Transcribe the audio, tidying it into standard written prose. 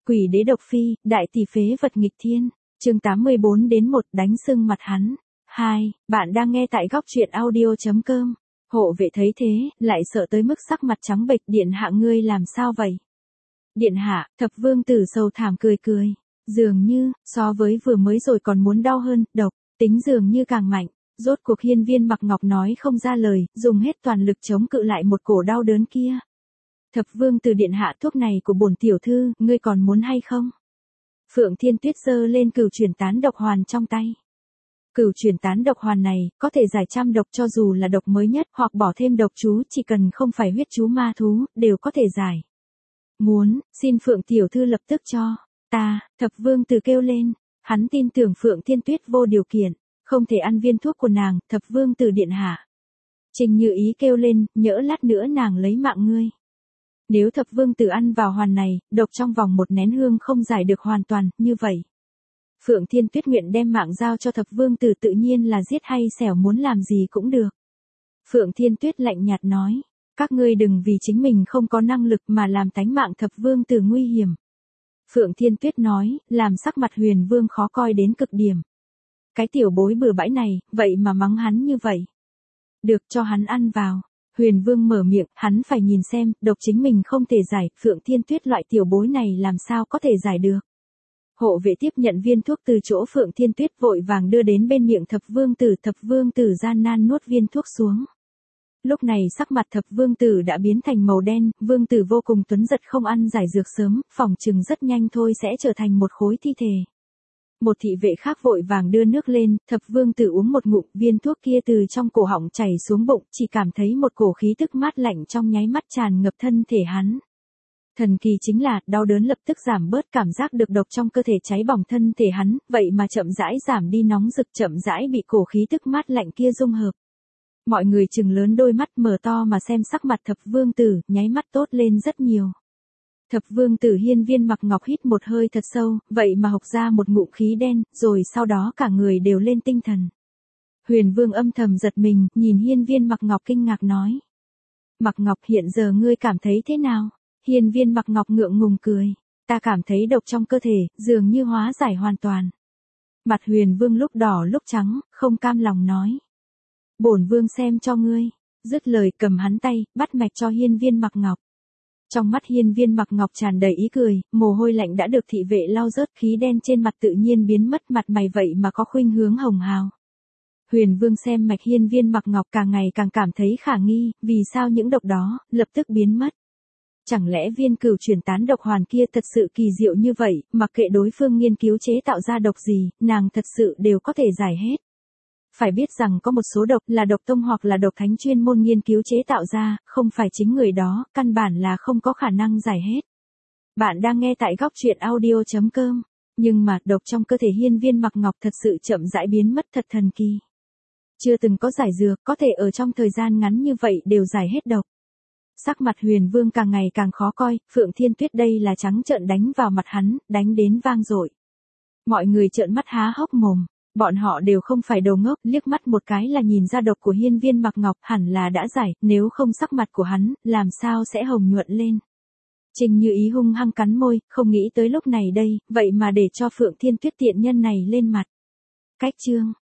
Quỷ đế độc phi, đại tỷ phế vật nghịch thiên. Chương 84-1 đánh sưng mặt hắn. 2. Bạn đang nghe tại góc truyện audio.com. Hộ vệ thấy thế, lại sợ tới mức sắc mặt trắng bệch. Điện hạ ngươi làm sao vậy? Điện hạ, Thập vương tử sầu thảm cười cười. Dường như, so với vừa mới rồi còn muốn đau hơn, độc, tính dường như càng mạnh. Rốt cuộc Hiên Viên Mặc Ngọc nói không ra lời, dùng hết toàn lực chống cự lại một cổ đau đớn kia. Thập vương tử điện hạ, thuốc này của bổn tiểu thư, ngươi còn muốn hay không? Phượng Thiên Tuyết giơ lên cửu chuyển tán độc hoàn trong tay. Cửu chuyển tán độc hoàn này, có thể giải trăm độc cho dù là độc mới nhất hoặc bỏ thêm độc chú, chỉ cần không phải huyết chú ma thú, đều có thể giải. Muốn, xin Phượng tiểu thư lập tức cho. Ta, Thập vương tử kêu lên, hắn tin tưởng Phượng Thiên Tuyết vô điều kiện, không thể ăn viên thuốc của nàng, Thập vương tử điện hạ. Trình Như Ý kêu lên, nhỡ lát nữa nàng lấy mạng ngươi. Nếu Thập vương tử ăn vào hoàn này, độc trong vòng một nén hương không giải được hoàn toàn, như vậy. Phượng Thiên Tuyết nguyện đem mạng giao cho Thập vương tử, tự nhiên là giết hay xẻo, muốn làm gì cũng được. Phượng Thiên Tuyết lạnh nhạt nói, các ngươi đừng vì chính mình không có năng lực mà làm tánh mạng Thập vương tử nguy hiểm. Phượng Thiên Tuyết nói, làm sắc mặt Huyền Vương khó coi đến cực điểm. Cái tiểu bối bừa bãi này, vậy mà mắng hắn như vậy. Được, cho hắn ăn vào. Huyền Vương mở miệng, hắn phải nhìn xem, độc chính mình không thể giải, Phượng Thiên Tuyết loại tiểu bối này làm sao có thể giải được. Hộ vệ tiếp nhận viên thuốc từ chỗ Phượng Thiên Tuyết, vội vàng đưa đến bên miệng Thập vương tử gian nan nuốt viên thuốc xuống. Lúc này sắc mặt Thập vương tử đã biến thành màu đen, vương tử vô cùng tuấn giật, không ăn giải dược sớm, phỏng chừng rất nhanh thôi sẽ trở thành một khối thi thể. Một thị vệ khác vội vàng đưa nước lên, Thập vương tử uống một ngụm, viên thuốc kia từ trong cổ họng chảy xuống bụng, chỉ cảm thấy một cổ khí tức mát lạnh trong nháy mắt tràn ngập thân thể hắn. Thần kỳ chính là, đau đớn lập tức giảm bớt, cảm giác được độc trong cơ thể cháy bỏng thân thể hắn, vậy mà chậm rãi giảm đi, nóng rực chậm rãi bị cổ khí tức mát lạnh kia dung hợp. Mọi người trừng lớn đôi mắt mở to mà xem sắc mặt Thập vương tử, nháy mắt tốt lên rất nhiều. Thập vương tử Hiên Viên Mặc Ngọc hít một hơi thật sâu, vậy mà hộc ra một ngụm khí đen, rồi sau đó cả người đều lên tinh thần. Huyền Vương âm thầm giật mình, nhìn Hiên Viên Mặc Ngọc kinh ngạc nói. Mặc Ngọc, hiện giờ ngươi cảm thấy thế nào? Hiên Viên Mặc Ngọc ngượng ngùng cười. Ta cảm thấy độc trong cơ thể, dường như hóa giải hoàn toàn. Mặt Huyền Vương lúc đỏ lúc trắng, không cam lòng nói. Bổn Vương xem cho ngươi. Dứt lời cầm hắn tay, bắt mạch cho Hiên Viên Mặc Ngọc. Trong mắt Hiên Viên Mặc Ngọc tràn đầy ý cười, mồ hôi lạnh đã được thị vệ lau rớt, khí đen trên mặt tự nhiên biến mất, mặt mày vậy mà có khuynh hướng hồng hào. Huyền Vương xem mạch Hiên Viên Mặc Ngọc càng ngày càng cảm thấy khả nghi, vì sao những độc đó lập tức biến mất? Chẳng lẽ viên cửu chuyển tán độc hoàn kia thật sự kỳ diệu như vậy, mặc kệ đối phương nghiên cứu chế tạo ra độc gì, nàng thật sự đều có thể giải hết. Phải biết rằng có một số độc là độc tông hoặc là độc thánh chuyên môn nghiên cứu chế tạo ra, không phải chính người đó, căn bản là không có khả năng giải hết. Bạn đang nghe tại góc truyện audio.com. Nhưng mà, độc trong cơ thể Hiên Viên Mặc Ngọc thật sự chậm rãi biến mất, thật thần kỳ. Chưa từng có giải dược, có thể ở trong thời gian ngắn như vậy đều giải hết độc. Sắc mặt Huyền Vương càng ngày càng khó coi, Phượng Thiên Tuyết đây là trắng trợn đánh vào mặt hắn, đánh đến vang dội. Mọi người trợn mắt há hốc mồm. Bọn họ đều không phải đồ ngốc, liếc mắt một cái là nhìn ra độc của Hiên Viên Mặc Ngọc hẳn là đã giải, nếu không sắc mặt của hắn, làm sao sẽ hồng nhuận lên. Trình Như Ý hung hăng cắn môi, không nghĩ tới lúc này đây, vậy mà để cho Phượng Thiên Tuyết tiện nhân này lên mặt. Cách chương.